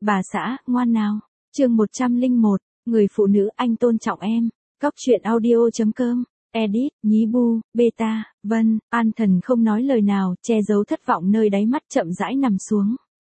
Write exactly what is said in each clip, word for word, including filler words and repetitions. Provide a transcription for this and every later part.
Bà xã, ngoan nào. Chương một trăm lẻ một, người phụ nữ anh tôn trọng em. Góc truyện audio chấm com. Edit, Nhí Bu, Beta, Vân. An Thần không nói lời nào, che giấu thất vọng nơi đáy mắt, chậm rãi nằm xuống.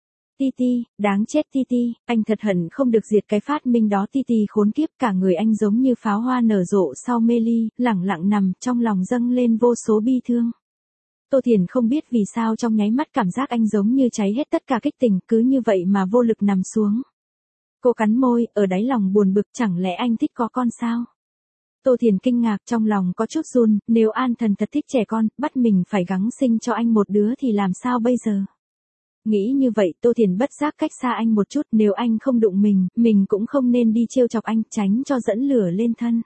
Titi, đáng chết Titi, anh thật hận không được diệt cái phát minh đó. Titi khốn kiếp, cả người anh giống như pháo hoa nở rộ sau mê ly, lẳng lặng nằm, trong lòng dâng lên vô số bi thương. Tô Thiền không biết vì sao trong nháy mắt cảm giác anh giống như cháy hết tất cả kích tình, cứ như vậy mà vô lực nằm xuống. Cô cắn môi, ở đáy lòng buồn bực, chẳng lẽ anh thích có con sao? Tô Thiền kinh ngạc, trong lòng có chút run, nếu An Thần thật thích trẻ con, bắt mình phải gắng sinh cho anh một đứa thì làm sao bây giờ? Nghĩ như vậy, Tô Thiền bất giác cách xa anh một chút, nếu anh không đụng mình, mình cũng không nên đi trêu chọc anh, tránh cho dẫn lửa lên thân.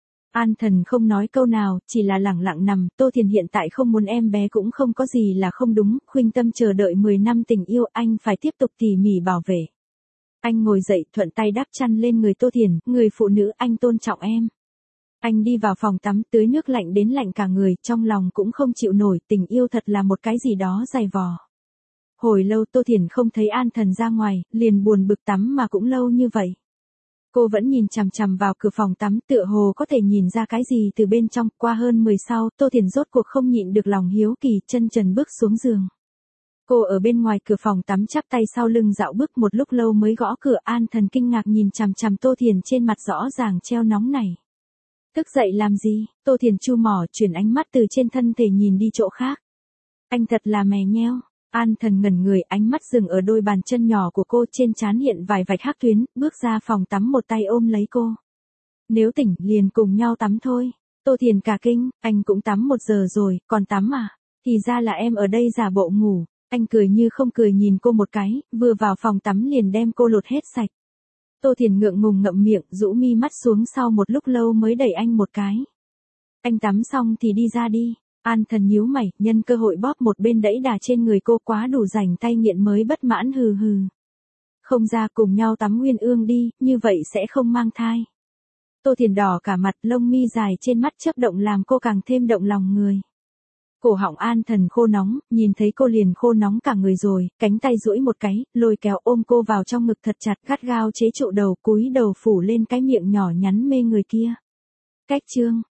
An Thần không nói câu nào, chỉ là lẳng lặng nằm. Tô Thiền hiện tại không muốn em bé cũng không có gì là không đúng, khuynh tâm chờ đợi mười năm tình yêu, anh phải tiếp tục tỉ mỉ bảo vệ. Anh ngồi dậy, thuận tay đắp chăn lên người Tô Thiền, người phụ nữ anh tôn trọng em. Anh đi vào phòng tắm, tưới nước lạnh đến lạnh cả người, trong lòng cũng không chịu nổi, tình yêu thật là một cái gì đó dày vò. Hồi lâu Tô Thiền không thấy An Thần ra ngoài, liền buồn bực, tắm mà cũng lâu như vậy. Cô vẫn nhìn chằm chằm vào cửa phòng tắm, tựa hồ có thể nhìn ra cái gì từ bên trong. Qua hơn mười sau, Tô Thiền rốt cuộc không nhịn được lòng hiếu kỳ, chân trần bước xuống giường. Cô ở bên ngoài cửa phòng tắm chắp tay sau lưng dạo bước một lúc lâu mới gõ cửa. An Thần kinh ngạc nhìn chằm chằm Tô Thiền, trên mặt rõ ràng treo nóng này. Thức dậy làm gì? Tô Thiền chu mỏ, chuyển ánh mắt từ trên thân thể nhìn đi chỗ khác. Anh thật là mè nheo. An Thần ngẩn người, ánh mắt dừng ở đôi bàn chân nhỏ của cô, trên trán hiện vài vạch hắc tuyến, bước ra phòng tắm một tay ôm lấy cô. Nếu tỉnh, liền cùng nhau tắm thôi. Tô Thiền cả kinh, anh cũng tắm một giờ rồi, còn tắm à? Thì ra là em ở đây giả bộ ngủ. Anh cười như không cười nhìn cô một cái, vừa vào phòng tắm liền đem cô lột hết sạch. Tô Thiền ngượng ngùng ngậm miệng, rũ mi mắt xuống, sau một lúc lâu mới đẩy anh một cái. Anh tắm xong thì đi ra đi. An Thần nhíu mày, nhân cơ hội bóp một bên đẫy đà trên người cô, quá đủ rảnh tay nghiện mới bất mãn, hừ hừ. Không ra, cùng nhau tắm nguyên ương đi, như vậy sẽ không mang thai. Tô Thiền đỏ cả mặt, lông mi dài trên mắt chớp động làm cô càng thêm động lòng người. Cổ họng An Thần khô nóng, nhìn thấy cô liền khô nóng cả người rồi, cánh tay duỗi một cái, lôi kéo ôm cô vào trong ngực thật chặt, gắt gao chế trụ đầu, cúi đầu phủ lên cái miệng nhỏ nhắn mê người kia. Cách chương